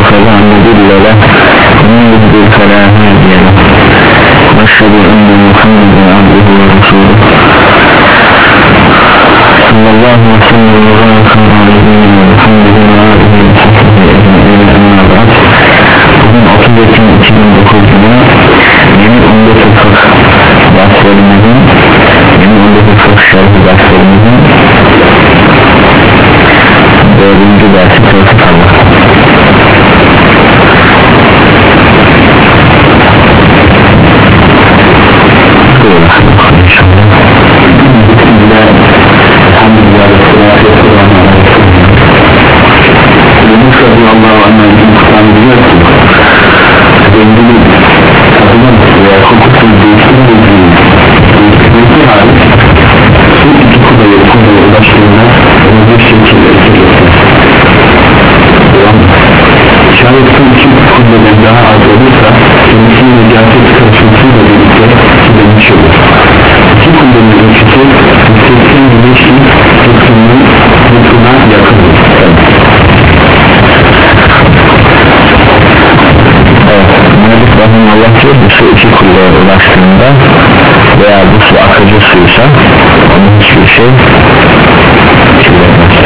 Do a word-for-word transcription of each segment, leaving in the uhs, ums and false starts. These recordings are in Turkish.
فلا مضل له ومن يضلل فلا هادي له وأشهد أن محمدا عبده ورسوله صلى الله وسلم وبارك على نبينا محمد وآله وصحبه أجمعين. أما بعد bugün otuz Ekim iki bin dokuz yılı yeni on dokuz fıkh derslerimizin yeni on dokuz fıkh şerhi derslerimizin dördüncü dersi tevfik Allah. Allah'u anlayın Kur'an'ı biliyorsun. Zenginin kadının veya hukuksuz değiştirmediği değiştirmediği hali su iki kudayı kudaya ulaştığında onu bir şekilde etkilirsin. Şayet su iki kudadan daha az olursa kendisinin necaset karışmasıyla birlikte silinmiş olur. İki kudanın ölçüsü seksen güneşin tutkunun tutkuna yakındır. Allah diyor bu su iki kulluğa ulaştığında veya bu su akıcı suysa onun hiçbir şey kirlenmez.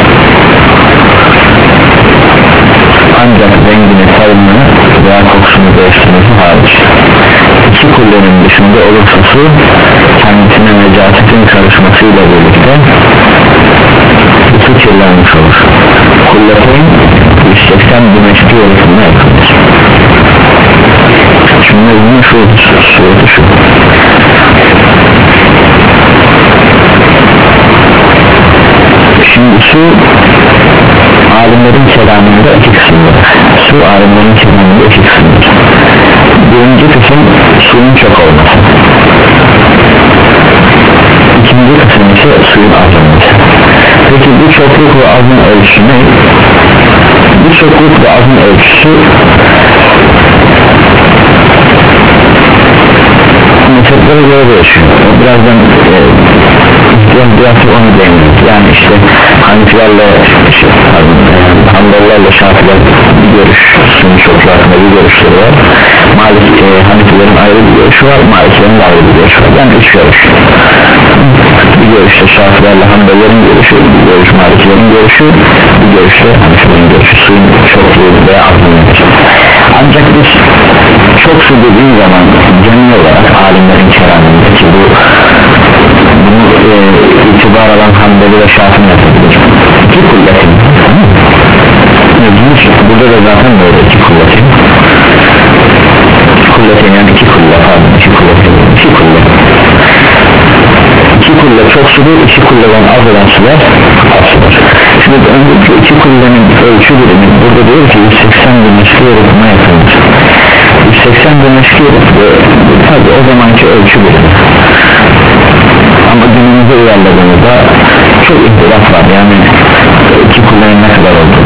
Ancak rengini, tadını veya kokusunu değiştirmesi hariç. İki kullenin dışında olursa su kendisine necasetin karışmasıyla birlikte bu su kirlenmiş olur. Kulletin yüz seksen güneşli yorusuna yakındır. Şimdi bunun şu sureti şu şimdi su alimlerin kelamında iki kısımdır. Su alimlerin kelamında iki kısımdır. Birinci kısım suyun çok olması, ikinci kısım ise suyun az olması. Peki bu çokluk ve azın ölçüsü ne? Bu çokluk ve azın ölçüsü mezheplere göre değişiyor. Birazdan e, biraz biraz onu değiniriz. Yani işte Hanefilerle işte, Hanbelilerle Şafiler bir görüş, sünni çokluğu hakkında bir görüşleri var. Malik e, Hanefilerin ayrı bir görüşü var, Maliklerin ayrı bir görüşü var. Yani üç görüş. Bir görüşte Şafilerle Hanbelilerin görüşü, bir görüş Maliklerin görüşü, bir görüşte Hanefilerin görüşü. Suyun çokluğu veya azınlığı. Ancak biz çok su dediği zaman genel olarak alimlerin kelamındaki bu bunu e, itibar alan Hanbeli ve Şafii yapabilir. İki kulletin burada da zaten böyle iki kulletin kulletin yani iki kulle pardon iki kulletin iki kulle iki kulle çok sudur, iki kulleden az olan sular az sudur. Şimdi önceki iki kullenin ölçü birimi burada diyor ki yüz seksen bin meşki yorulma yapılmış. yüz seksen bin meşki tabi o zamanki ölçü birimi. Ama günümüzde uyarladığımızda çok ihtilaf var. Yani iki kullenin ne kadar oldu?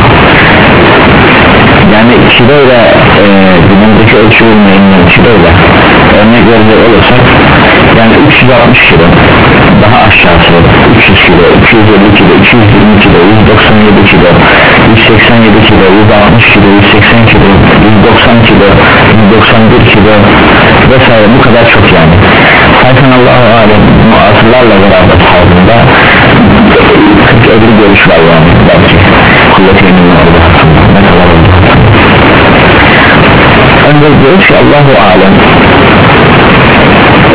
Yani kiloyla e, günümüzdeki ölçü bilmeyenler kiloyla örnek verecek olursak yani üç yüz altmış kilo daha aşağısı üç yüz kilo, üç yüz elli kilo, üç yüz yirmi kilo, yüz doksan yedi kilo, yüz seksen yedi kilo, yüz altmış kilo, yüz seksen kilo, yüz doksan kilo, yüz doksan bir kilo vesaire bu kadar çok yani. Zaten Allahu alem muasırlarla beraber halinde kırk elli görüş var yani belki kuvvetinin orada ne kadar oldu. Ancak diyoruz ki Allahu alem ee,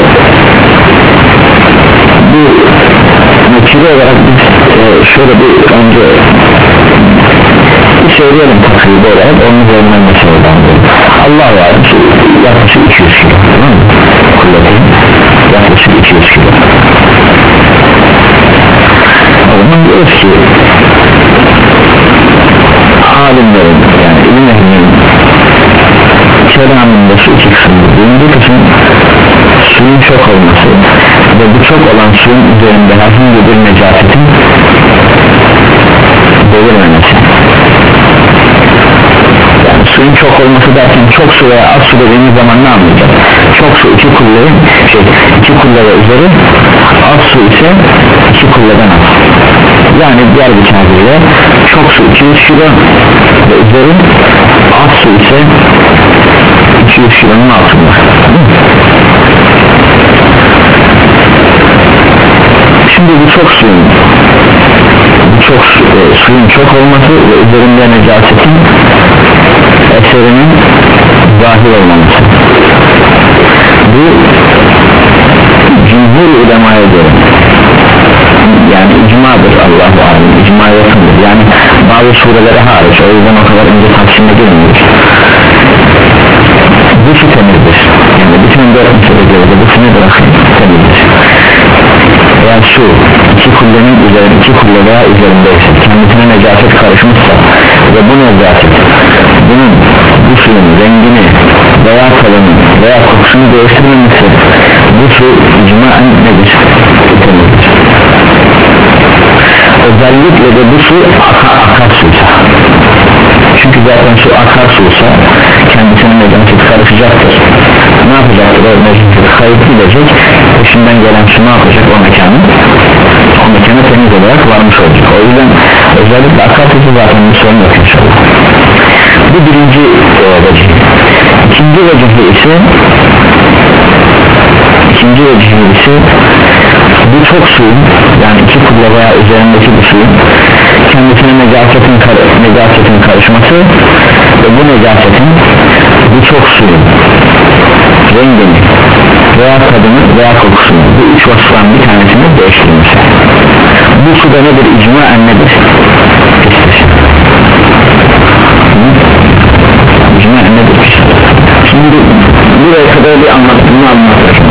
bu netice olarak biz e, şöyle bir önce bir söyleyelim takribi olarak onun üzerinden meseleden Allahu alem yaklaşık iki yüz kilo kuvvetin yaklaşık iki yüz kilo. O zaman diyoruz ki alimlerin yani ilim ehlinin kelamında şu iki kısımdır. Birinci kısım suyun çok olması ve bu çok olan suyun üzerinde herhangi bir necasetin belirmemesi. Yani suyun çok olması derken çok su veya az su dediğimiz zaman ne anlayacak? Çok su iki kullerin şey iki kulle ve üzeri, az su ise iki kulleden az. Yani diğer bir tabirle çok su iki yüz kilo ve üzeri ise iki yüz kilonun altında. Şimdi bu çok suyun bu çok e, suyun çok olması ve üzerinde necasetin eserinin zahir olmaması, bu cumhur ulemaya göre yani icmadır, Allahu alem icma yakındır, yani bazı surelere hariç, o yüzden o kadar ince taksimde girmiyoruz. Bu su temizdir, yani bütün dört meselelerde bu su ne bırakın temizdir. Eğer su iki kullenin üzerinde, iki kulle veya üzerindeyse, kendisine necaset karışmışsa ve bu necaset bunun bu suyun rengini veya tadını veya kokusunu değiştirmemişse, bu su icmaen nedir? Temizdir. Özellikle de bu su akar, akar suysa, çünkü zaten su akar suysa kendisine necaset karışacaktır. Ne yapacaktır? O necaset kayıp gidecek, peşinden gelen su ne yapacak? O mekanı o mekana temiz olarak varmış olacak. O yüzden özellikle akar suyu zaten bir sorun yok inşallah. Bu birinci e, vecih. İkinci vecih ise ikinci vecih ise bu çok suyun, yani iki kulla veya üzerindeki bu suyun kendisine necasetin, kar necasetin karışması ve bu necasetin bu çok suyun rengini veya tadını veya kokusunu, bu üç vasıftan bir tanesini değiştirmesi. Bu suda nedir? İcmaen nedir? İcmaen nedir? Şimdi buraya kadar bir anlatımını anlatacağım.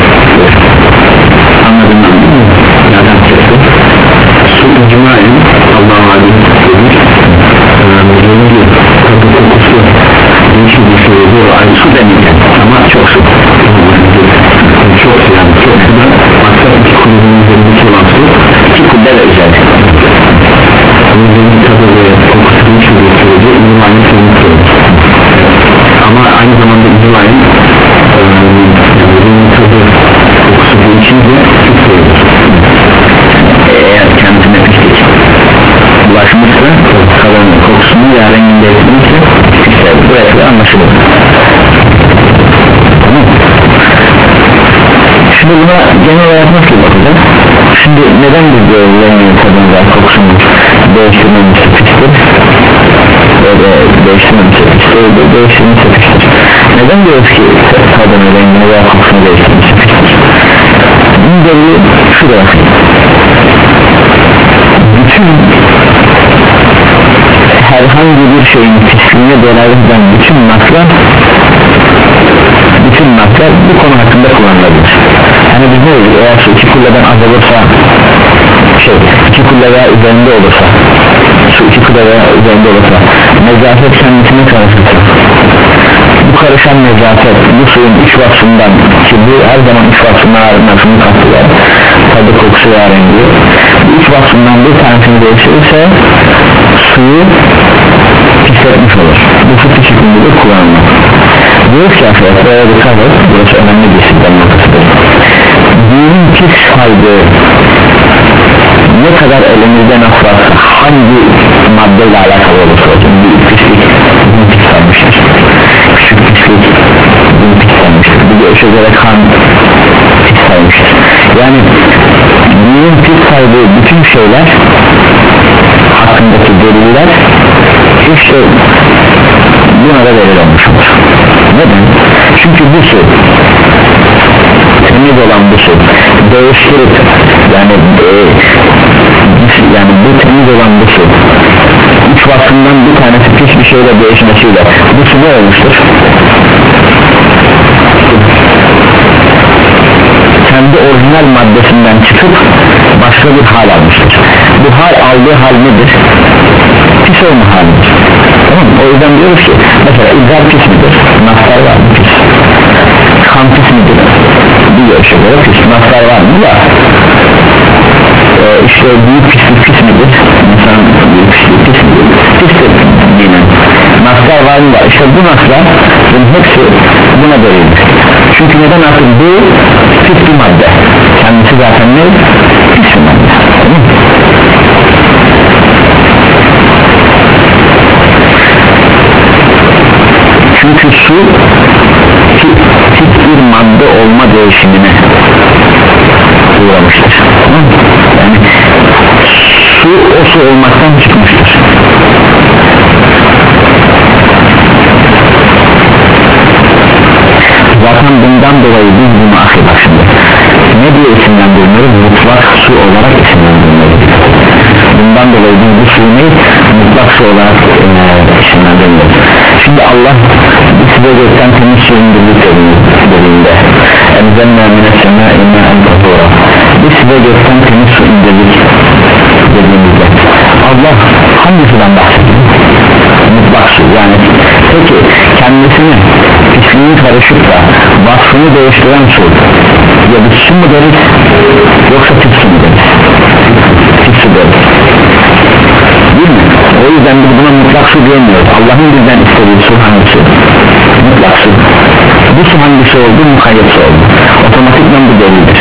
Anladın mı? Nereden çıktı? Su icmaen Allah'ın adını demiş, rengi, tadı, kokusu değişik bir şey oluyor, aynı su demeyken ama çok su, çok su yani çok su da maksat iki kulübünün üzerindeki olan su iki kulübe de özellik rengi, tadı ve kokusu değişik bir sürece icmaen sevinmiş olur ama aynı zamanda icmaen rengi, tadı, kokusu değişince çok sevinir. Eğer kendisine pislik bulaşmışsa, kalan kokusunu ya rengini değiştirmişse işte bu etki anlaşılır. Tamam. Şimdi buna genel olarak nasıl bakacağız? Şimdi neden biz de rengini, tadını ve kokusunu değiştirmemizi pistir? Böyle değiştirmemizi pistir, değiştirmemizi pistir. Neden diyoruz ki tadını, rengini veya kokusunu değiştirmemizi pistir? Bunun delili şurada. Bütün herhangi bir şeyin pisliğine delalet eden bütün naklar bütün naklar bu konu hakkında kullanılabilir. Hani biz ne olur? Eğer su iki kulleden az olursa şey, iki kulle veya üzerinde olursa su iki kulle veya üzerinde olursa necaset kendisine karışırsa bu karışan necaset bu suyun üç vasfından ki bu her zaman üç vasfından arınmasını kapsıyor, tadı, kokusu ve rengi, bu üç vasfından bir tanesini değiştirirse suyu pisletmiş olur. Bu fıkhi şeklinde kullanılır. Diyor ki arkadaşlar, buraya dikkat et, burası önemli bir sistem noktasıdır. Dinin pis saydığı ne kadar elimizde nasıl varsa, hangi maddeyle alakalı olursa olsun bir pislik bunu pis saymıştır, küçük pislik bunu pis saymıştır, bir de öşe göre kan pis saymıştır. Yani dinin pis saydığı bütün şeyler hakkındaki deliller işte buna da delil olmuş olur. Neden? Çünkü bu su temiz olan bu su değiştirip yani e, yani bu temiz olan bu su üç vasfından bir tanesi pis bir şeyle değişmesiyle bu su ne olmuştur? Kendi orijinal maddesinden çıkıp başka bir hal almıştır. Bu hal aldığı hal nedir? Pis olma halidir. Tamam mı? O yüzden diyoruz ki mesela idrar pis midir? Naslar var mı? Pis. Kan pis midir? Diyor işte böyle pis. Naslar var mı? Var. Ee, işte büyük pislik pis midir? İnsan büyük pislik pis midir? Pistir yine. Naslar var mı? Var. İşte bu naslar bunun hepsi buna delildir. Çünkü neden artık bu pis bir madde? Kendisi zaten ne? Pis bir madde. Tamam mı? çünkü su tip bir madde olma değişimine uğramıştır. Yani su o su olmaktan çıkmıştır. Zaten bundan dolayı biz bunu akıbak şimdi ne diye isimlendiriyoruz? Mutlak su olarak isimlendiriyoruz. Bundan dolayı biz bu suyu ne? Mutlak su olarak e, isimlendiriyoruz. Şimdi Allah size gökten temiz su indirdik dediğinde emzenna minessemâ inna entahura, biz size gökten temiz su indirdik dediğimizde Allah hangisinden bahsediyor? Mutlak su. Yani peki kendisine pisliğin karışıp da vasfını değiştiren su ya bir su mu deriz yoksa pis su mu deriz? Pis su deriz, değil mi? O yüzden biz buna mutlak su diyemiyoruz. Allah'ın bizden istediği su hangisi? Mutlak su. Bu su hangisi oldu? Mukayyet su oldu. Otomatikman bu delildir.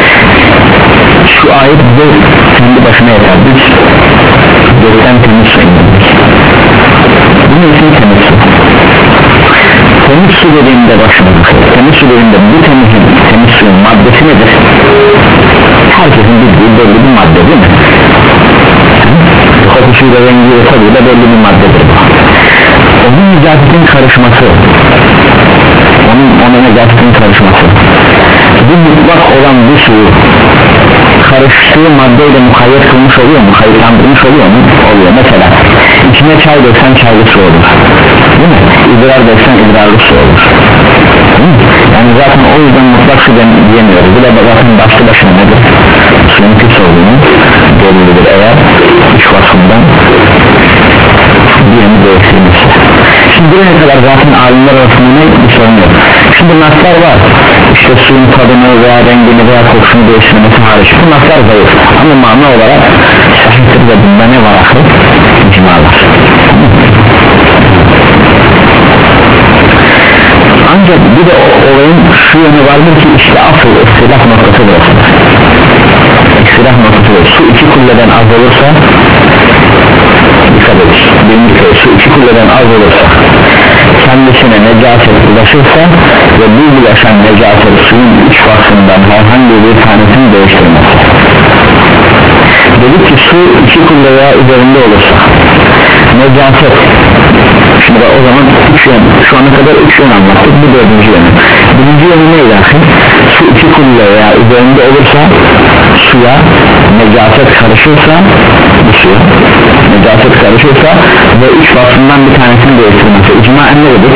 Şu ayet bize kendi başına yeter. Biz gökten temiz su indirdik. Bunun için temiz su. Temiz su dediğimde başına temiz su dediğimde bu temizin, temiz suyun maddesi nedir? Herkesin bildiği belli bir madde değil mi? Kokusuyla, rengiyle, tadıyla belli bir maddedir bu. Onun necasetin karışması, onun ona necasetin karışması, bu mutlak olan bu suyu karıştığı maddeyle mukayyet kılmış oluyor mu? Kayıtlandırmış oluyor mu? Oluyor. Mesela içine çay döksen çaylı su olur, değil mi? İdrar döksen idrarlı su olur, değil mi? Yani zaten o yüzden mutlak su diyemiyoruz. Bu da zaten başlı başına nedir? Suyun pis olduğunu belirlidir eğer üç vasfından birini değiştirmişse. Şimdi buraya kadar zaten alimler arasında ne bir sorun yok. Şimdi naslar var, işte suyun tadını veya rengini veya kokusunu değiştirmesi hariç bu naslar zayıf ama mana olarak sahiptir ve bunda ne var akıl? İcmalar. Ancak bir de olayın şu yönü vardır ki işte asıl istilaf noktası burasıdır. İstilaf noktası burası. Su iki kulleden az olursa dikkat edin. Birinci kere su iki kulleden az olursa kendisine necaset ulaşırsa ve bu ulaşan necaset suyun üç vasfından herhangi bir tanesini değiştirmez. Dedik ki su iki kulle veya üzerinde olursa necaset, şimdi o zaman üç yön, şu ana kadar üç yön anlattık, bu dördüncü yönü. Birinci yönü neydi? Su iki kulle veya üzerinde olursa suya necaset karışırsa, bu suya necaset karışırsa ve üç vasfından bir tanesini değiştirmesi icmaen ne dedik?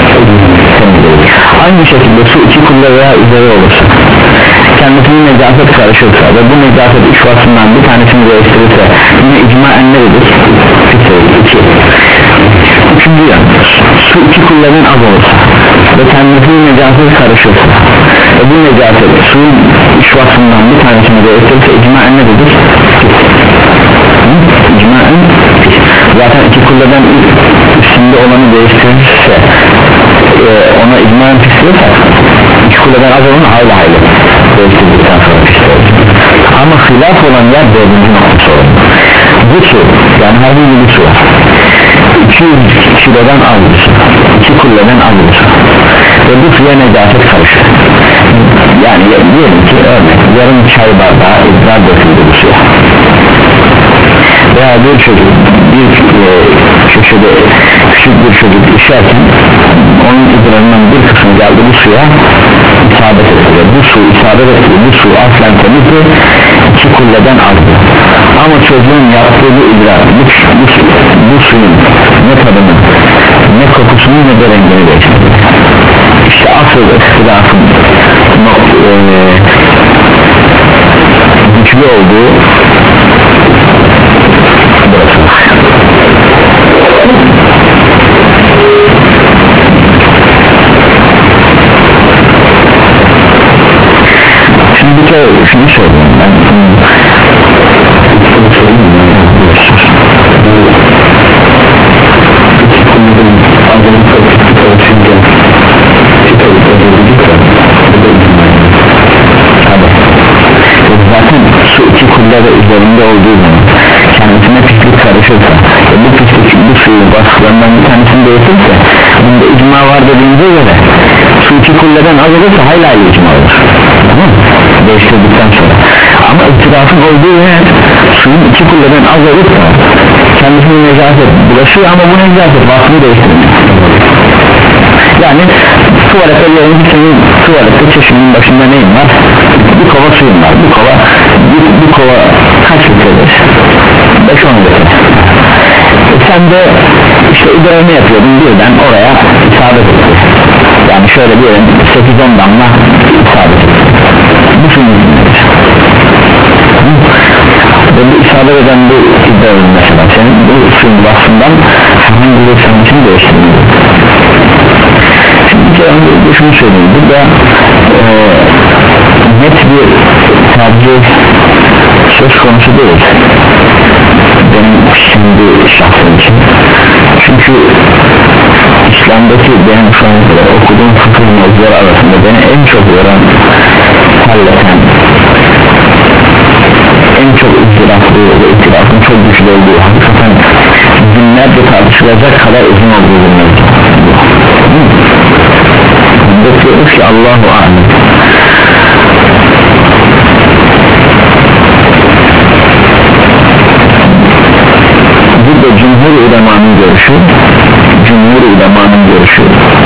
Aynı şekilde su iki kulle veya üzeri olursa kendisinin necaset karışırsa ve bu necaset üç vasfından bir tanesini değiştirirse yine icmaen ne dedik? iki. Üçüncü yan, su iki kullerin az olursa ve kendisinin necaset karışırsa ve bu necaset suyun üç vasfından bir tanesini değiştirirse icmaen ne dedik? İcmaen zaten iki kulleden üstünde olanı değiştirirse e, ona icmaen pis diyorsak iki kulleden az olanı hayli hayli değiştirdikten sonra pis olur. Ama hilaf olan yer dördüncü noktası olur. Bu su yani herhangi bir su var, iki yüz kilodan az bir su, iki kulleden az bir su ve bu suya necaset karışır. Yani diyelim ki örnek yarım çay bardağı idrar döküldü bu suya veya bir çocuk bir e, köşede küçük bir çocuk işerken onun idrarından bir kısmı geldi bu suya isabet etti. Bu su isabet etti, bu su aslen temizdi, iki kulleden azdı ama çocuğun yaptığı bu idrar bu, bu, bu suyun ne tadını ne kokusunu ne de rengini değiştirdi. İşte asıl ihtilafın e, güçlü olduğu burası. Şimdi bir kere şunu söyleyeyim ben zaten su iki kulle ve üzerinde olduğu zaman kendisine pislik karışırsa bu pislik bu suyun vasıflarından bir tanesini değişirse bunda icma icma var dediğimize göre su iki kulleden az olursa hayli hayli icma olur, tamam mı? Değiştirdikten sonra. Ama ittifakın olduğu yer suyun iki kulleden az olursa kendisine necaset bulaşıyor ama bu necaset vasfını değiştirmiyor. Yani tuvalete diyelim ki senin tuvalette çeşmenin başında neyin var? Bir kova suyun var. Bu kova bir, bir kova kaç litredir? beş on litre. E sen de işte idarını yapıyordun, birden oraya isabet etti. Yani şöyle diyelim sekiz on damla isabet etti. Bu suyun izinlidir. Ve bu isabet eden bu idarın mesela senin bu suyun vasfından herhangi bir senin için değiştirmiyor. Şimdi bir kere şunu söyleyeyim, burada e, net bir tercih söz konusu değil benim şimdi şahsım için. Çünkü İslam'daki benim şu ana kadar okuduğum fıkıh mevzuları arasında beni en çok yoran, halleten, en çok ızdıraplı ve ittifakın çok güçlü olduğu, hakikaten binlerce tartışılacak kadar uzun olduğu bir mevzu. Bekliyoruz ki Allahu alem. Burada cumhur ulemanın görüşü, cumhur ulemanın görüşü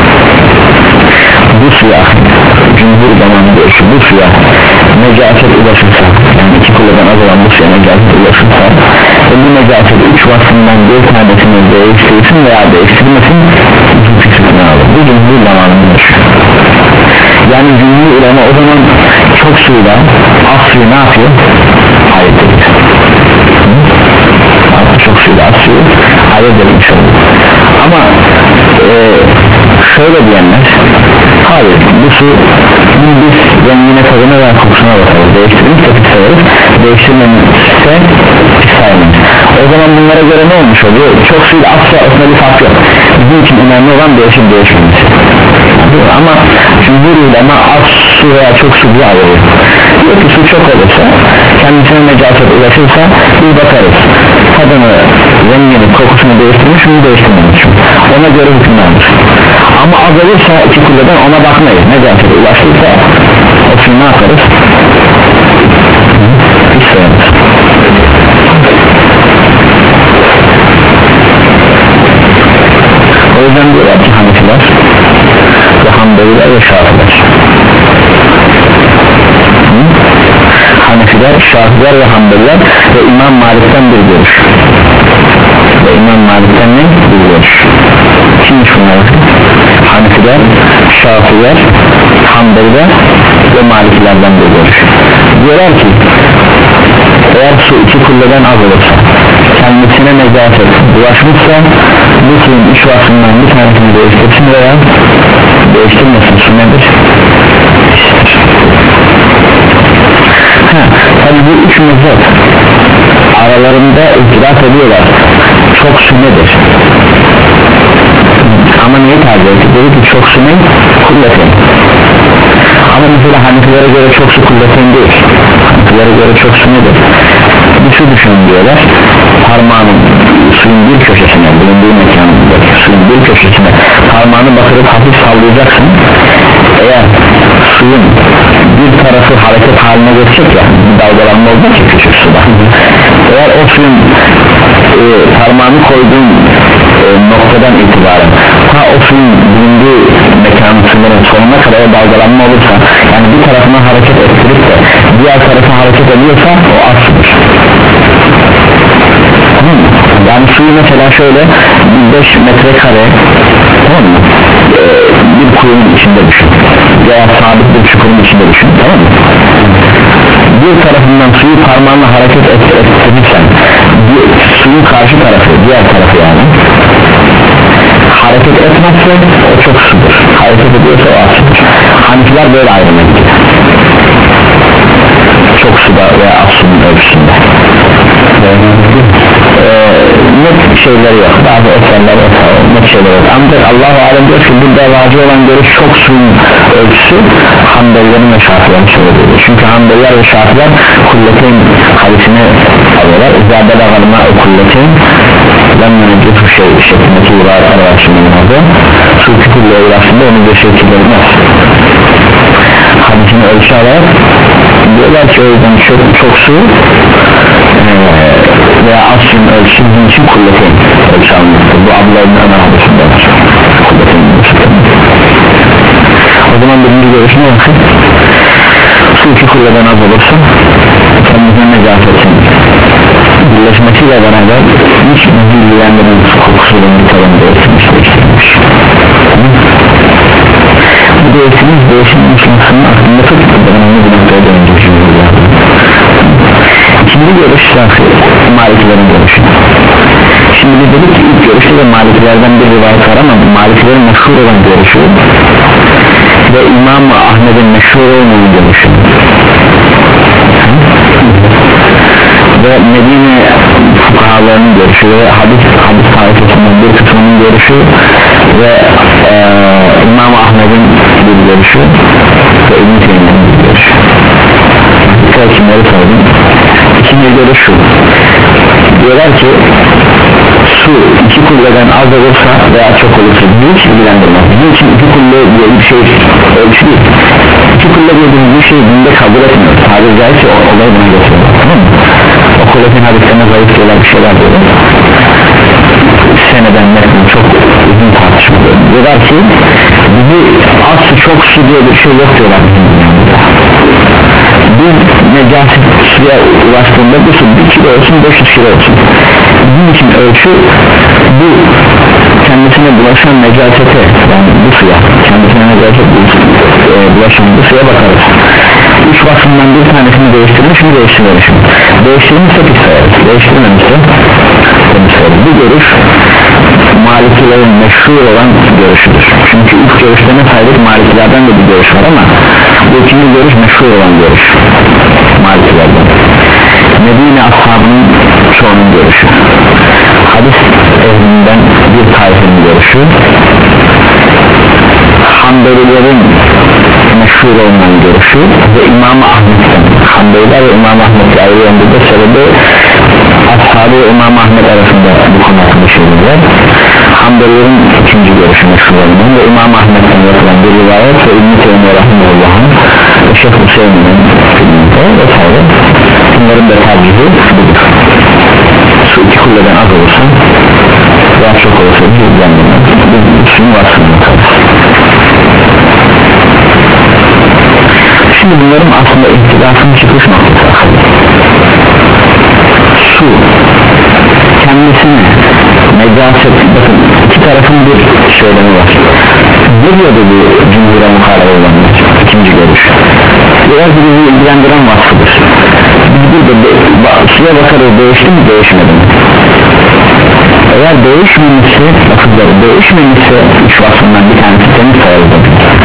bu suya, cumhur ulemanın görüşü bu suya necaset ulaşırsa, yani iki kuleden az olan bu suya necaset ulaşırsa ve bu necaset üç vasfından bir tanesini değiştirsin veya değiştirmesin fikrini alır. Bu cumhur ulemanın görüşü. Yani cumhur ulema o zaman çok suyla az suyu ne yapıyor? Ayet ediyor. Çok suyla az suyu ayet edilmiş olur. Ama e, şöyle diyenler, hayır bu su biz rengine, tadına veya kokusuna bakarız, değiştirirse pis sayarız, değiştirmemizse pis sayarız. O zaman bunlara göre ne olmuş oluyor? Çok suyla azsa aslında bir fark yok. Bizim için önemli olan değişim değişmemiz. Ama cumhur ulema az su veya çok su diye ayırıyor. Diyor ki su çok olursa, kendisine necaset ulaşırsa biz bakarız, tadını, rengini, kokusunu değiştirmiş mi değiştirmemiş mi, ona göre hüküm alır. Ama az olursa iki kulleden ona bakmayız, necaset ulaşırsa o suyu ne yaparız? Hiç sayarız. O yüzden diyorlar ki Hanefiler ve Hanbeliler ve Şafiler, Hanefiler, Şafiler ve Hanbeliler ve İmam Malik'ten bir görüş, ve İmam Malik'ten ne? Bir görüş. Kimmiş bunlar? Hanefiler, Şafiler, Hanbeliler ve Maliklerden bir görüş. Diyorlar ki eğer su iki kulleden az olursa, kendisine necaset bulaşmışsa bu suyun üç vasfından bir tanesini değiştirsin veya değiştirmesin. Su nedir? Ha, tabi bu üç mezhep aralarında itiraf ediyorlar, çok su nedir? Ama neyi tercih etti? Dedi ki çok su ne? Kulletin. Ama mesela Hanefilere göre çok su kulletin değil. Hanefilere göre çok su nedir? Bir su düşünün diyorlar, parmağının suyun bir köşesine, bulunduğu mekanında suyun bir köşesine parmağını batırıp hafif sallayacaksın. Eğer suyun bir tarafı hareket haline geçecek ya, bir dalgalanma olacak ya küçük suda, eğer o suyun e, parmağını koyduğun e, noktadan itibaren ta o suyun bulunduğu mekanın sınırın sonuna kadar o dalgalanma olursa, yani bir tarafına hareket ettirip de diğer tarafa hareket ediyorsa o az sudur. Tamam mı? Yani suyu mesela şöyle beş metrekare, tamam mı? Ee, bir kuyunun içinde düşün veya sabit bir çukurun içinde düşün, tamam mı? Bir tarafından suyu parmağınla hareket ettirirsen suyun karşı tarafı, diğer tarafı yani hareket etmezse o çok sudur, hareket ediyorsa o az sudur. Hanefiler böyle ayrım ediyor, çok suda veya az suyun ölçüsünde. Ee, net şeyleri yok, bazı eserler yok, net şeyler yok. Ancak Allah-u Alem diyor ki burada vacip olan görüş çok suyun ölçüsü Hanbelilerin ve Şafilerin söylediği. Çünkü Hanbeliler ve Şafiler kulletin hadisini alıyorlar. İzâ belâgâlmâ kulletin lemmâ necûfü şey şeklindeki ibaretler var şimdi. su küfürle uğraştığında onu bir şey kirlenmez. Hadisini ölçü alarak diyorlar ki o yüzden çok, çok su ee, veya az suyun ölçüsünün için kulletin ölçü almıştır. Bu Abdullah'ın ana hadisinde var. Kulletin o zaman birinci görüşüne bakın, su iki kulleden az olursa kendisine necasetin birleşmesiyle beraber hiç bilgilendiren su kokusuyla bir taban değiştirmiş değiştirmiş bu değiştirmiş değiştirmiş insanın aklında tutup önemli bir noktaya dönecek. İkinci görüş şahsi Malikilerin görüşü. Şimdi biz dedik ki ilk görüşte de Malikilerden bir rivayet var ama Malikilerin meşhur olan görüşü ve İmam Ahmet'in meşhur olmayan görüşü ve Medine fukahalarının görüşü ve hadis, hadis tarifesinden bir kısmının görüşü ve e, İmam Ahmet'in bir görüşü ve İbn-i Teymiye'nin bir görüşü. Dikkat kimleri sordum. İkinci görüş şu, diyorlar ki su iki kulleden az olursa veya çok olursa hiç ilgilendirmez. Bizim için iki kulle diye bir şey ölçü değil. İki kulle dediğimiz bir şey dinde kabul etmiyor. Tabiri caizse olay buna getiriyor, tamam mı? O kulletin hadislerine zayıf diyorlar, bir şeyler diyorlar. Seneden mesela çok uzun tartışmalar diyorlar ki bizi az su çok su diye bir şey yok diyorlar. Bir necaset suya ulaştığında bu su bir kilo olsun beş yüz kilo olsun bizim için ölçü bu kendisine bulaşan necasete, yani bu suya kendisine necaset e, bulaşan bu suya bakarız. Üç vasfından bir tanesini değiştirmiş mi değiştirmemiş mi? Değiştirmişse pis sayarız, değiştirmemişse temiz sayarız. Bu görüş Malikilerin meşhur olan görüşüdür. Çünkü ilk görüşte ne saydık? Malikilerden de bir görüş var ama bu ikinci görüş meşhur olan görüş Malikilerden. Medine ashabının çoğunun görüşü, hadis ehlinden bir taifinin görüşü, Hanbelilerin meşhur olan görüşü ve İmam Ahmet'ten. Hanbeliler ve İmam Ahmet'le ayrıldığında sebebi ashabı ve İmam Ahmet arasında bu konu hakkında şeyler. Hanbelilerin ikinci görüşü meşhur olan ve İmam Ahmet'ten yapılan bir rivayet ve İbn-i Teymiye Rahimullah'ın ve Şeyh Hüseyin'in filminde vesaire. Bunların da tercihi budur. Su iki kulleden az olursa veya çok olursa bilgilendirmez. Bu suyun vasfını kalır. Şimdi bunların aslında ihtilafın çıkış noktası. Su kendisine necaset, bakın iki tarafın bir söylemi var. Ne diyordu bu cumhura muhalefet olanlar? İkinci görüş. Biraz bizi ilgilendiren vasfıdır. Biz burada de, suya bakarız, değişti mi değişmedi mi? Eğer değişmemişse, bakımları değişmemişse üç vasfından bir tanesi temiz sayılır.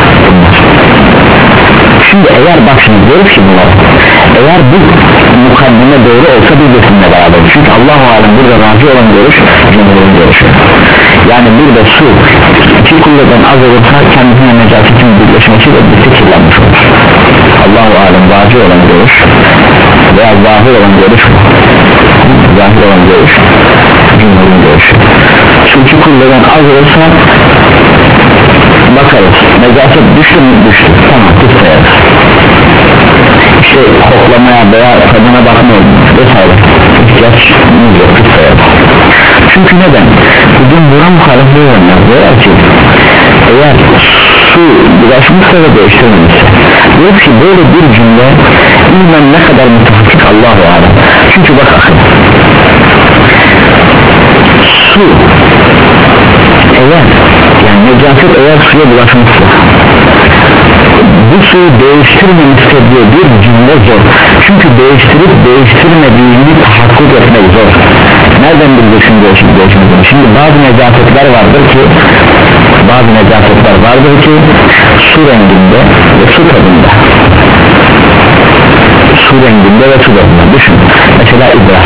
Şimdi eğer bak şimdi diyoruz ki bunlar, eğer bu mukaddime doğru olsa biz de sizinle beraber, çünkü Allah-u Alem burada razı olan görüş cumhurun görüşü. Yani burada su iki kulleden az olursa kendisine necasetin birleşmesiyle birlikte kirlenmiş olur. Allah-u Alem razı olan görüş veya zahir olan görüş zahir olan görüş cumhurun görüşü. Su iki kulleden az olursa bakarız, necaset düştü mü düştü, tamam pis sayarız. İşte koklamaya veya tadına bakmaya vesaire ihtiyaçımız yok, pis sayarız. Çünkü neden? Bugün buna muhalefet olanlar diyorlar ki eğer su bulaşmışsa ve değiştirmemişse, diyor ki böyle bir cümle ilmen ne kadar mutafık Allah-u Alem. Çünkü bak akıl, su eğer yani necaset eğer suya bulaşmışsa bu suyu değiştirmemişse diye bir cümle zor. Çünkü değiştirip değiştirmediğini tahakkuk etmek zor. Nereden biliyorsun değişim değişmediğini? Şimdi bazı necasetler vardır ki bazı necasetler vardır ki su renginde ve su tadında, su renginde ve su tadında. Düşün mesela idrar,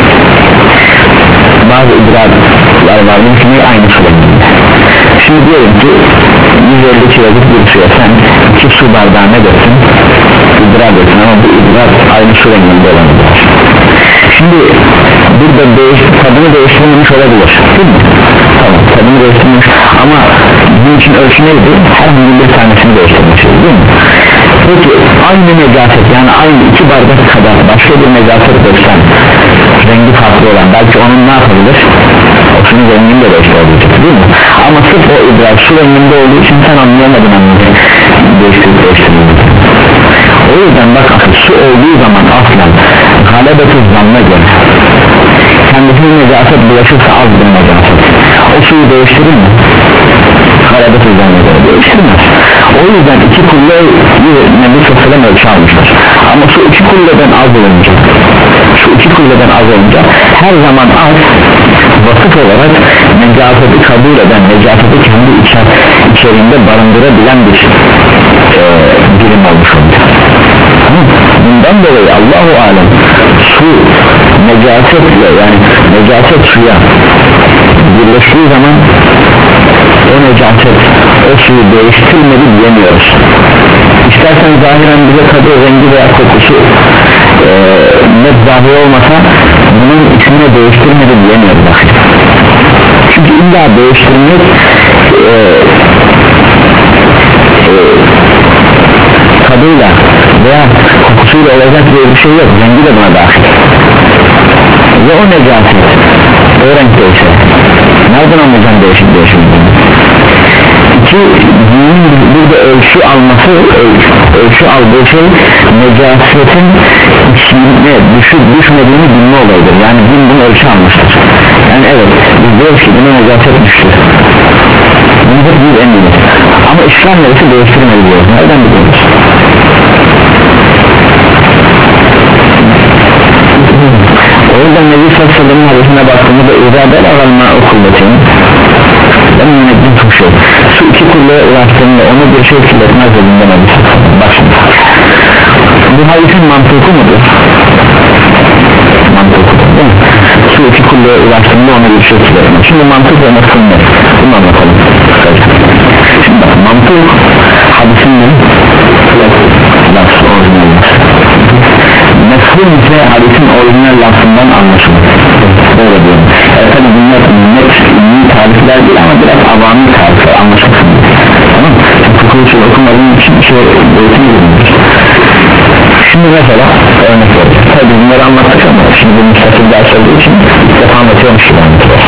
bazı idrarlar vardır ki aynı su renginde. Şimdi diyelim ki yüz elli kiloluk bir suya sen iki su bardağı ne dersin? İdrar dersin ama bu idrar aynı su renginde olan idrar. Şimdi burada değiş, tadını değiştirmemiş olabilir, değil mi? Tamam, tadını değiştirmemiş ama bizim için ölçü neydi? Herhangi bir tanesini değiştirmişiz değil mi? Peki aynı necaset yani aynı iki bardak kadar başka bir necaset döksen rengi farklı olan belki onun ne yapabilir? O suyun rengini de değiştirebilecek değil mi? Ama sırf o idrar su renginde olduğu için sen anlayamadın anlayacak değiştirip değiştirmeyi. O yüzden bak akıl su olduğu zaman aslan galebeti zanna göre kendisine necaset bulaşırsa az bir necaset o suyu değiştirir mi? Galebeti zanna göre değiştirmez. O yüzden iki kulleyi Nebi Sallallahu ölçü almıştır. Ama su iki kulleden az olunca şu iki kulleden az olunca her zaman az vasıf olarak necaseti kabul eden necaseti kendi içer, içeriğinde barındırabilen bir e, birim olmuş olacak. Bundan dolayı Allahu alem su necasetle yani necaset suya birleştiği zaman o necaset o suyu değiştirmedi diyemiyoruz. İstersen zahiren bize tadı rengi veya kokusu e, net zahir olmasa bunun ismini değiştirmedi diyemiyoruz. Çünkü illa değiştirmek e, e, tadıyla veya kokusuyla olacak diye bir şey yok, rengi de buna dahil ve o necaset o renkteyse nereden anlayacağım değişik değişik iki dinin burada ölçü alması ölçü, ölçü aldığı şey necasetin içine düşüp düşmediğini bilme olayıdır yani din bunu ölçü almıştır yani evet biz diyoruz ki buna necaset düştü bunu da biz eminiz ama İslam neresi değiştirmeli diyoruz nereden biliyoruz? O yüzden Nebi Sallallahu aleyhi ve sellem'in hadisine baktığımızda İzâbel alalma o kulletin ben yönettim çok şey su iki kulleye ulaştığında onu bir şey kirletmez dediğinde Nebi Sallallahu aleyhi ve sellem bak şimdi bu hadisin mantığı mudur? Mantığı değil mi? Su iki kulleye ulaştığında ona bir şey kirletmez şimdi mantık ve nasıl ne? Bunu anlatalım şimdi bak mantık hadisin ne? Lafı orijinal mefhum ise hadisin orijinal lafından anlaşılır böyle diyorum e tabi bunlar net iyi tarifler değil ama biraz avami tarifler anlaşılsın tamam mı? Fıkıh okumadığım için şey öğretimdir şimdi mesela örnek vereceğim tabi bunları anlattık ama şimdi bu müstakil ders olduğu için ilk defa anlatıyormuş gibi anlatıyoruz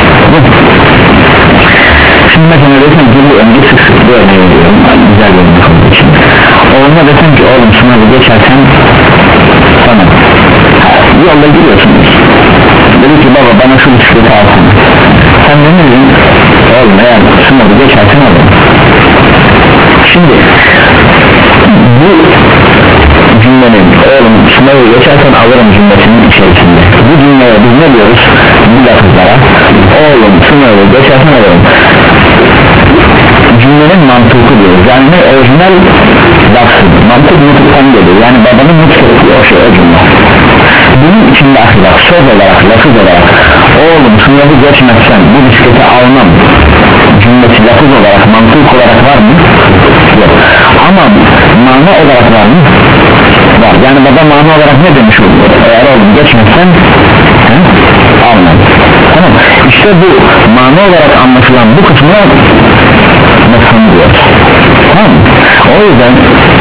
şimdi mesela desem ki bu önce sık sık bir örneği veriyorum güzel bir örnek olduğu için oğluna desem ki oğlum sınavı geçersen sana yolda gidiyorsunuz dedi ki baba bana şu bisikleti alsana sen ne dedin oğlum eğer sınavı geçersen alın şimdi bu cümlenin oğlum sınavı geçersen alırım cümlesinin içerisinde bu cümleye biz ne diyoruz bu lafızlara oğlum sınavı geçersen alırım cümlenin mantığı diyoruz yani ne orijinal lafzı mantık mutluluktan geliyor yani babanın mutluluk diyor o şey o cümle bunun içinde ahlak söz olarak lafız olarak oğlum sınavı geçmezsen bu bisikleti almam cümlesi lafız olarak mantık olarak var mı? Yok ama mana olarak var mı? Var yani baba mana olarak ne demiş oluyor eğer oğlum geçmezsen he? Almam tamam işte bu mana olarak anlaşılan bu kısmına mefhum diyor tamam mı? O yüzden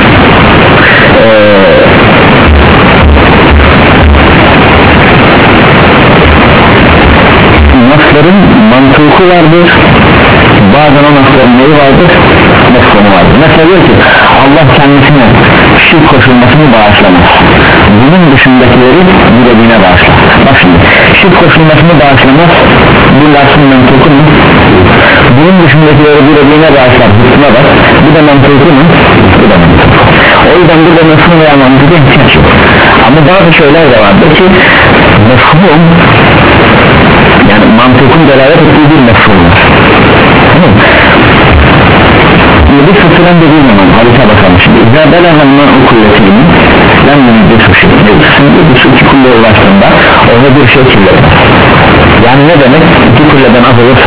ee, nasların mantığı vardır bazen o nasların neyi vardır mefhumu vardır mesela diyor ki Allah kendisine şirk koşulmasını bağışlamaz bunun dışındakileri dilediğine bağışlar bak şimdi şirk koşulmasını bağışlamaz bu lafın mantığı mı? Bunun dışındakileri dilediğine bağışlar hükmüne bak bu da mantığı mı? Bu da mantığı o yüzden burada mefhum veya mantığı ihtiyaç yok ama bazı şeyler de vardır ki mefhum yani mantığın delalet ettiği bir mefhum var tamam bir fıtıran dediğim zaman harita bakalım şimdi İzâ belâhâ o kulletini lan bir suçu bir suçu kulleye ulaştığında ona bir şey kirletmez yani ne demek iki kulleden az olursa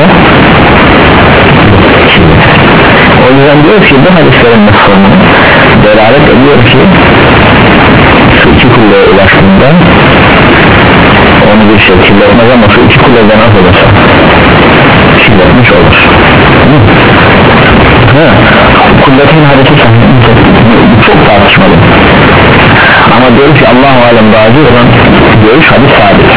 o yüzden diyor ki bu hadislerin mefhumu delalet ediyor ki şu iki kulleye ulaştığında onu bir şey kirletmez ama şu iki kuleden az olursa kirletmiş olur ha. kulletin hadisi çok tartışmalı ama diyor ki Allah-u Alem bazı olan görüş hadis sabit.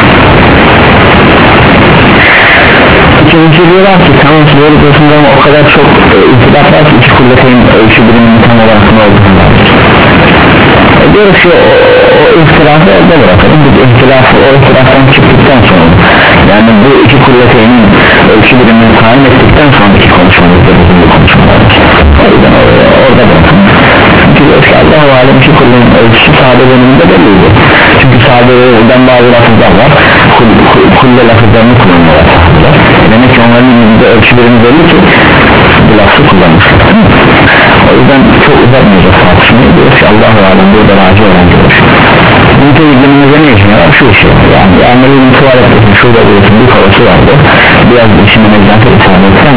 İkinci diyorlar ki tamam böyle diyorsunuz ama o kadar çok e, irtibat var ki iki kulletin ölçü biriminin tam olarak ne olduğunu e, diyoruz ki o, o ihtilafı orada bırakalım biz ihtilafı o ihtilaftan çıktıktan sonra yani bu iki kulletin ölçü birimini tayin ettikten sonraki konuşmamızda bizim bu konuşmalarımız o yüzden orada, orada bırakalım çünkü diyoruz ki Allah-u Alem iki kulletin ölçüsü sahabe döneminde belliydi çünkü sahabeden bazı lafızlar var kul, kul, kulle lafızlarını kullanıyorlar demek ki onların önünde ölçü birimi belli ki bu lafı kullanmışlar o yüzden çok uzatmayacak tartışmayı diyoruz ki Allah-u Alem burada razı olan görüş bu teyzemimize ne işin var şu işi yani amelinin tuvalet etsin şurada bulursun bir kolası vardı biraz işine meclante itham etsen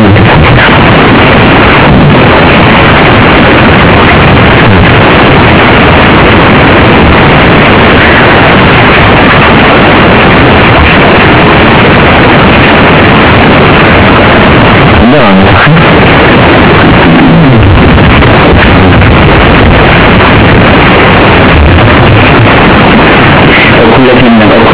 devam edelim. Okulletinden oku.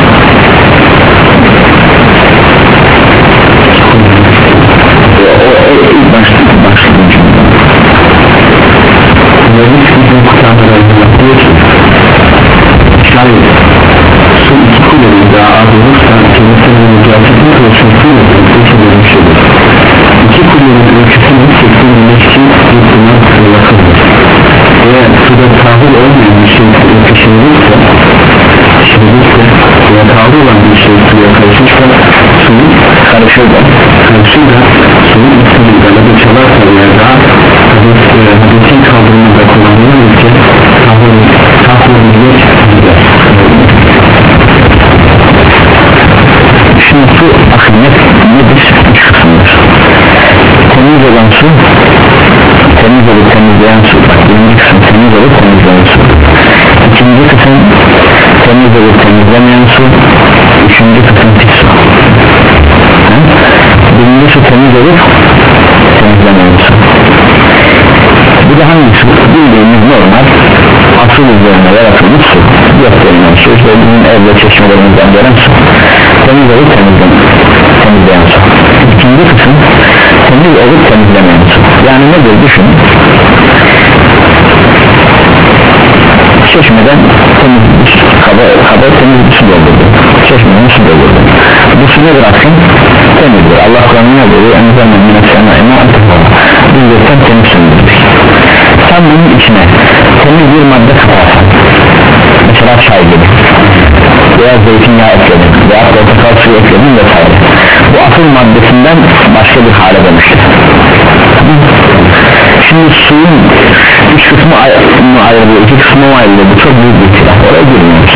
O ilk başlık başlık Yalnız bizim kutanlarında diyor ki şayet su iki kullerin daha az olursa kendisinin mücadelesini ölçüsüyle ölçüsüyle bir şeydir. İki kullerin ölçüsünün seksen güneşçi bir zaman yakındır. Eğer suda tahıl olmayan bir şey taşınırsa taşınırsa veya tahıl olan bir şey suya karışırsa suyun karışır da karışır da suyun üstünü galada çalarsa veya daha hadisin kaldırımında kullanılırsa tahıl tahıl geç gider. Şimdi su akımlık nedir? Üç kısımdır. Temiz olan su temiz olup temizleyen su bak birinci kısım temiz olup temizleyen su ikinci kısım temiz olup temizlemeyen su üçüncü kısım pis su He? birinci su temiz olup temizlemeyen su bu da hangi su? Bildiğimiz normal asıl üzerine yaratılmış su yok denilen su işte bizim evde çeşmelerimizden gelen su temiz olup temizlemeyen temizleyen su ikinci kısım temiz olup temizlemeyen su yani nedir düşün çeşmeden temiz bir su kaba, kaba temiz bir su doldurdu çeşmeden su doldurdu bu su nedir aslında? Temizdir Allah Kur'an'ına dedi enzemden minnesena ema antefara biz yoktan temiz söndürdük sen bunun içine temiz bir madde katarsan mesela çay gibi veya zeytinyağı ekledin veya portakal suyu ekledin vesaire bu asıl maddesinden başka bir hale dönüştür şimdi suyun üç kısmı mı ayrılıyor iki kısmı mı ayrılıyor bu çok büyük bir itiraf oraya girmiyoruz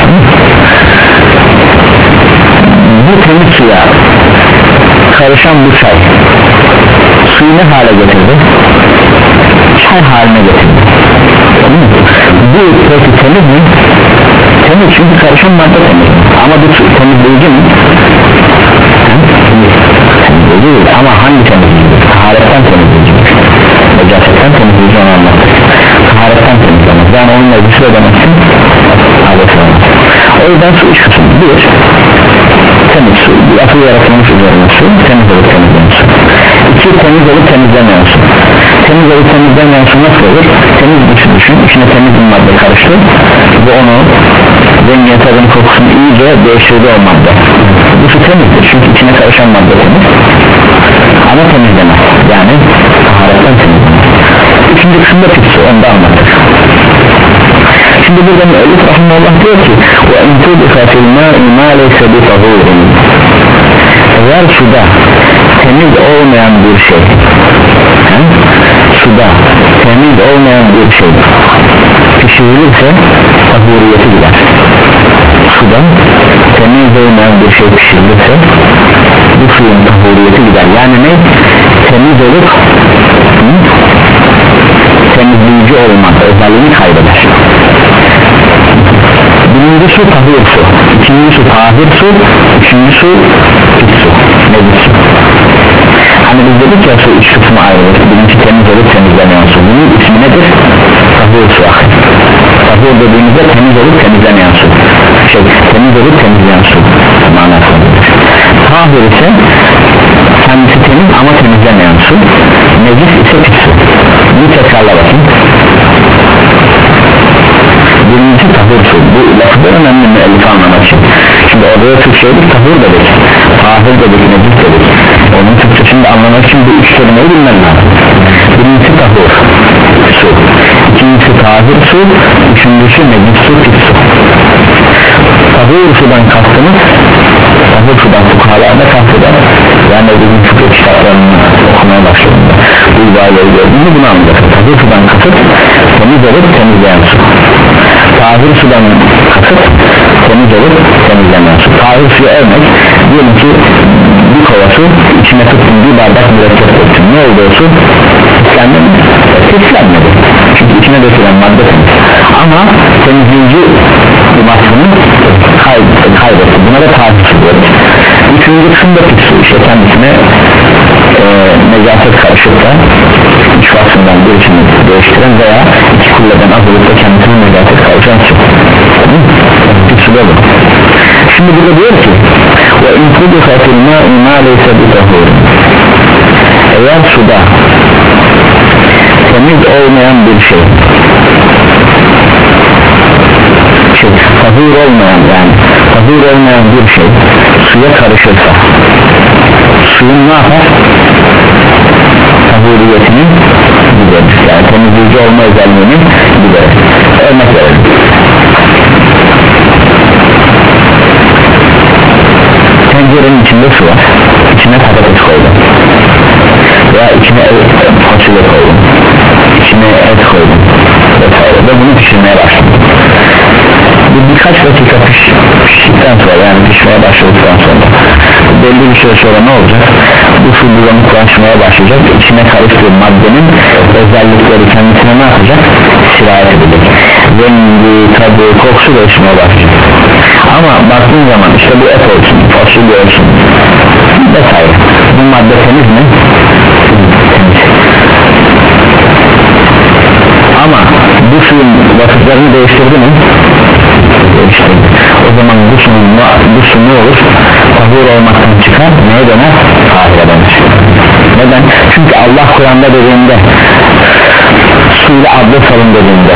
bu temiz suya karışan bu çay suyu ne hale getirdi çay haline getirdi bu peki temiz mi temiz çünkü karışan madde temiz ama bu temizleyici mi temizleyici değil ama hangi temizleyici taharetten temizleyici necasetten temizleyici onu anlatır taharetten temizlemez yani onunla bir süre demezsin o yüzden su üç kısım bir temiz su bir akıl yaratılmış üzerine su temiz olup temizleyen su iki temiz olup temizlemeyen su temiz olup temizlemeyen su nasıl olur temiz bir su düşün içine temiz bir madde karıştı ve onu rengin tadın kokusunu iyice değiştirdi o madde bu su temizdir çünkü içine karışan madde temiz ama temizlemez yani taharetten temizlemez üçüncü kısımda pis su onu da anlatır şimdi burada müellif rahimahullah diyor ki ve entubika fil ma'i ma leyse bi tahurin eğer suda temiz olmayan bir şey he? suda temiz olmayan bir şey pişirilirse tahuriyeti gider suda temiz olmayan bir şey pişirilirse bu suyun tahuriyeti gider yani ne temiz olup hı? temizleyici olmak özelliğini kaybeder birinci su tahir su ikinci su tahir su üçüncü su pis su nedir su hani biz dedik ya su üç kısmı ayrılır birinci temiz olup temizlemeyen su tabirimize temiz olup temizlemeyen su, şey temiz olup temizleyen su manası. Tahir ise kendisi temiz ama temizlemeyen su, necis ise pis su. Bir tekrarla bakın. Birincisi tahir su, bu lafı önemli müellif anlamak için. Şimdi orada Türkçe'de tahir dedik, tahir dedik, necis dedik. Onun Türkçesini anlamak için bu üç kelimeyi bilmem lazım. Birincisi tahir su, ikincisi tahir su, üçüncüsü necis su, pis su. Tahir sudan kastımız, tahir sudan fukahalarda kasteder. Yani bizim fıkıh kitaplarını okumaya başladığında bu ibadeleri gördüğünde bunu anlayacak. Tahir sudan kasıt temiz olup temizleyen su, tahir sudan kasıt temiz olup temizleyen su. Tahir suya örnek, diyelim ki bir kova su, içine tuttun bir bardak mürekkep döktün, ne oldu o su? Pislendi mi? Pislenmedi, çünkü içine dökülen madde temiz, ama temizleyici vasfını kaybetti. Buna da tahir su diyoruz. Üçüncü kısım da pis su, işte kendisine e, necaset karışıp da üç vasfından birisini değiştiren veya iki kulleden az olup da kendisine necaset karışan su. Pis su da bu. Şimdi burada diyor ki ve inkudu fatilma ima leyse bi tahur, eğer suda temiz olmayan bir şey, şey tahur olmayan yani tahur olmayan bir şey suya karışırsa suyun ne yapar? Tahuriyetini giderir, yani temizleyici olma özelliğini giderir. Örnek verelim. Tencerenin içinde su var, içine patates koydum veya içine fasulye koydum, içine et koydum vesaire ve bunu pişirmeye başladım. Bir, birkaç dakika piş, piştikten sonra, yani pişmeye başladıktan sonra belli bir süre sonra ne olacak? Bu su bulanıklaşmaya başlayacak, içine karıştığı maddenin özellikleri kendisine ne yapacak? Sirayet edecek, rengi, tadı, kokusu değişmeye başlayacak. Ama baktığın zaman işte bu et olsun, fasulye olsun vesaire, bu madde temiz mi? Temiz. Ama bu suyun vasıflarını değiştirdi mi? Değiştirdi. O zaman bu suyun bu su ne olur? Tahur olmaktan çıkar, neye döner? Tahire döner. Neden? Çünkü Allah Kur'an'da dediğinde suyla abdest alın dediğinde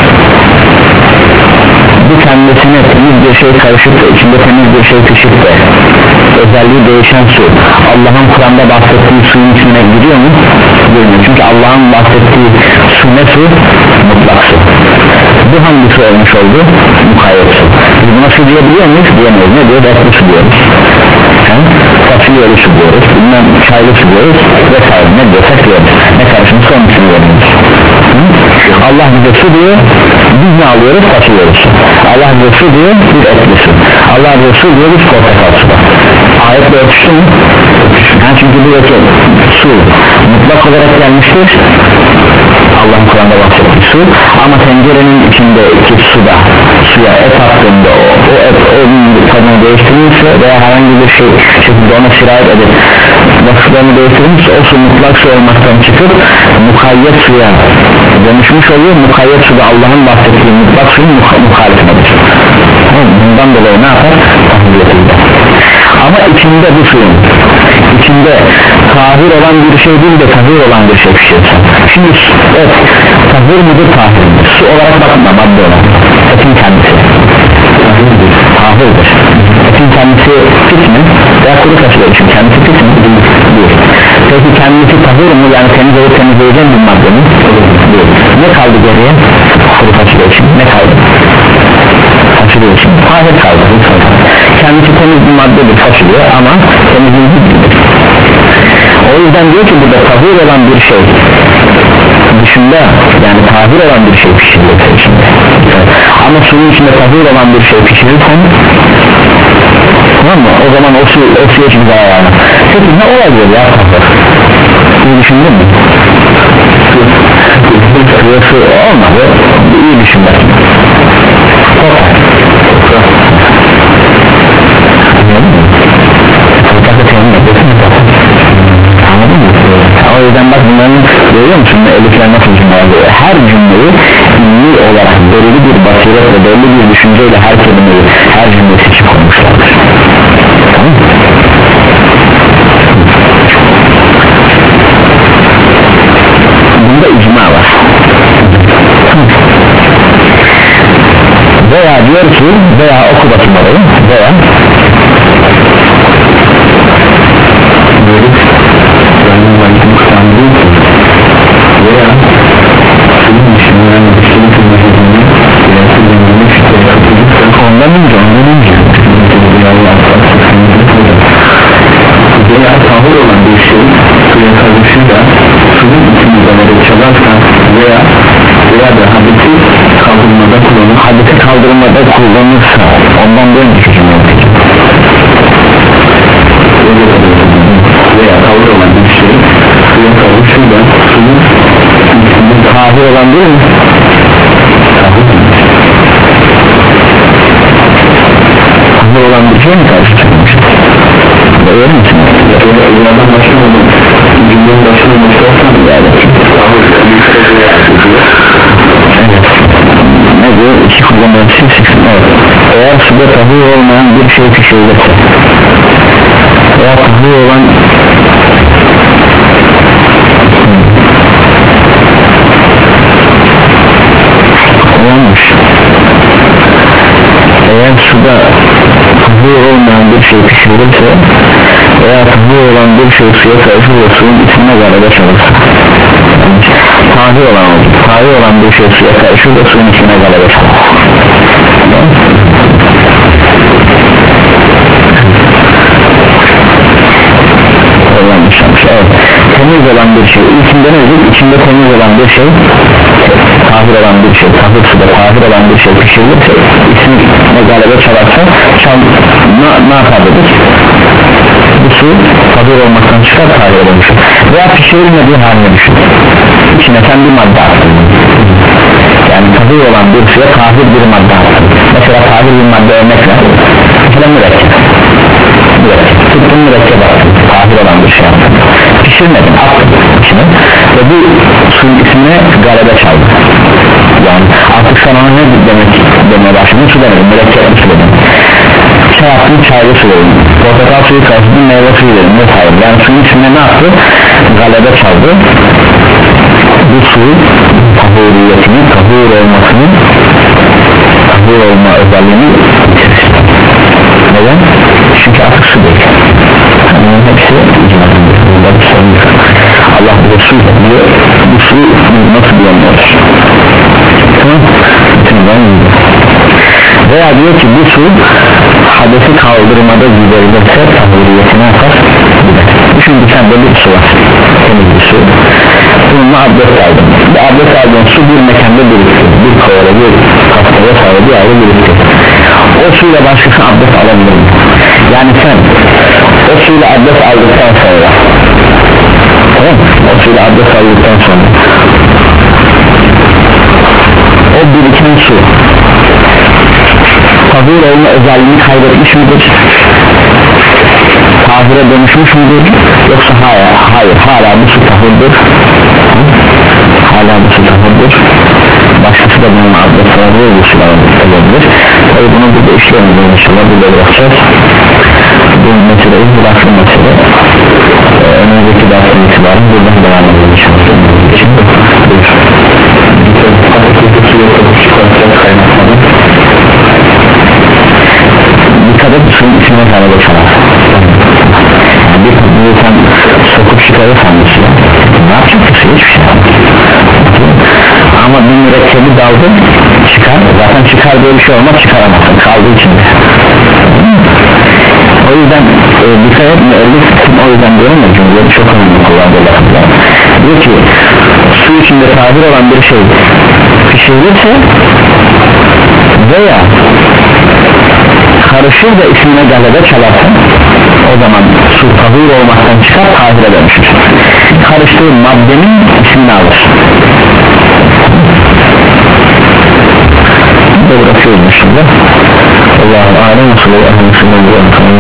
bu kendisine temiz bir şey karışıp da içinde temiz bir şey pişip de özelliği değişen su Allah'ın Kur'an'da bahsettiği suyun içine giriyor mu? Girmiyor. Çünkü Allah'ın bahsettiği su ne su? Mutlak su. Bu hangi su olmuş oldu? Mukayyet su. Biz buna su diyebiliyor muyuz? Diyemeyiz. Ne diyor? Retli su diyoruz. Fasulyeli su diyoruz. Bilmem çaylı su diyoruz. Vesaire ne diyorsak diyoruz. Ne karışımsa onun için diyoruz. Allah bize su diyor, biz ne alıyoruz? Fasulyeyi su. Allah bize su diyor, biz etli su. Allah bize su diyor, biz portakal su. Ayetle örtüştü mü? Yani çünkü buradaki su mutlak olarak gelmiştir, Allah'ın Kur'an'da bahsettiği su, ama tencerenin içindeki suda suya et attığında o, o et onun tadını değiştirilmişse veya herhangi bir şey şekilde ona sirayet edip vasıflarını değiştirilmişse o su mutlak su olmaktan çıkıp mukayyet suya dönüşmüş oluyor. Mukayyet suda Allah'ın bahsettiği mutlak suyun muhalefetidir. Bundan dolayı ne yapar? Tahiriyetiyle. Ama içinde bu suyun içinde tahir olan bir şey değil de tahir olan bir şey pişirse, şimdi et tahir midir, tahir midir? Su olarak bakma, madde olarak etin kendisi tahirdir. Tahirdir. Etin kendisi pis mi? Veya kuru fasulye için kendisi pis mi? Değil. Peki kendisi tahir mi, yani temiz olup temizleyeceğim bir madde mi? Değil. Ne kaldı geriye? Kuru fasulye için ne kaldı? Fasulye için tahir kaldı. Kendisi temiz bir maddedir fasulye ama temizliği değildir. O yüzden diyor ki burada tahir olan bir şey dışında, yani tahir olan bir şey pişirilir içinde. Ama suyun içinde tahir olan bir şey pişirirsen, tamam mı? O zaman o su o suya için zararlı. Peki ne olabilir ya tahir? İyi düşündün mü? Su olmadı. İyi düşün bakayım. Anladın mı? O yüzden bak bunların görüyor musun elifler nasıl cümle yazıyor? Her cümleyi ilmi olarak belirli bir basiret ve belirli bir düşünceyle her kelimeyi her cümleyi seçip koymuşlardır. Tamam. Bunda icma var. Veya diyor ki veya oku bakayım orayı veya böyle yani vaktim kısandığı için veya senin düşünülen bir şeyin kılmasını veya kılmasını şüpheye kapılırsa ondan önce ondan önce veya tahur olan bir şey suya karışıyla suyun içini zamanda çalarsa veya veya da hadisi kaldırmada kullanır hadisi kaldırmada kullanırsa ondan da önceki cümle veya tahur olan bir şey suya karışıyla suyun içini tahir olan değil mi? tahur tahir olan bir şey mi karıştırmış? Öyle misin? Buradan başlamadım cümlenin başına başlarsan yani evet ne diyor? İki kullanması siksin evet. Eğer suda tahir olmayan bir şey pişirilirse eğer tahir olan olmuş eğer suda tahir olmayan bir şey pişirilirse veya tahir olan bir şey suya karışır ve suyun içine galebe çalırsa tahir olan oldu tahir olan bir şey suya karışır ve suyun içine galebe çalır evet. Temiz olan bir şey içinde ne dedik? İçinde temiz olan bir şey tahir olan bir şey tahir suda tahir olan bir şey pişirilirse içine galebe çalarsa çal, ne, ne yapar dedik? Bu su tahir olmaktan çıkar tahir olmuş veya pişirilmediği haline düşün içine sen bir madde attın yani tahir olan bir suya tahir bir madde attın mesela tahir bir madde örnek ver mesela mürekkep mürekkep tuttun mürekkep attın tahir olan bir şey attın pişirmedin attın içine ve bu suyun içine galebe çaldı yani artık sana ne demek demeye başladın su demedim mürekkep su dedim çay attın çaylı su dedim portakal suyu karşıdın meyve suyu dedim vesaire yani suyun içine ne yaptı galebe çaldı bu suyun tahuriyetini tahur olmasını tahur olma özelliğini neden? çünkü artık su değil yani hepsi icmadır Allah bize su diyor bu su nasıl bilemiyoruz tamam veya diyor ki bu su hadesi kaldırmada giderilirse tahuriyetine yapar düşün ki sende bir su var temiz bir su bununla abdest aldın bir abdest aldığın su bir mekanda birikti bir kovada bir kapıya sahip bir ayrı birikti o suyla başkası abdest alabilir mi? yani sen o suyla abdest aldıktan sonra tamam o suyla abdest aldıktan sonra o biriken su tahir olma özelliğini kaybetmiş midir? tahire dönüşmüş müdür? yoksa hayır, hayır hala bu su tahirdir hala bu su tahirdir başkası da bunun abdest alabilir bu sular olabilir tabi bunu burada işleyemeyiz inşallah burada bırakacağız bu meseleyi bıraktı mesele ee, önümüzdeki dersin itibaren buradan devam edelim inşallah için buyur bir kadar suyun içine galebe çalar yani bir kadar sen sokup çıkarırsan bir şey ne yapacaksın hiçbir şey ama bir mürekkebi daldın çıkar zaten çıkar diye bir şey olmaz çıkaramazsın kaldığı içinde o yüzden e, dikkat et müellif o yüzden diyorum ya cümleleri çok önemli kullandığı lafızlar diyor ki su içinde tabir olan bir şey pişirilirse veya karışır da ismine galebe çalarsa o zaman su tahir olmaktan çıkar tahire dönüşür karıştığı maddenin ismini alır bu bırakıyoruz şimdi Allah'ın alem usulü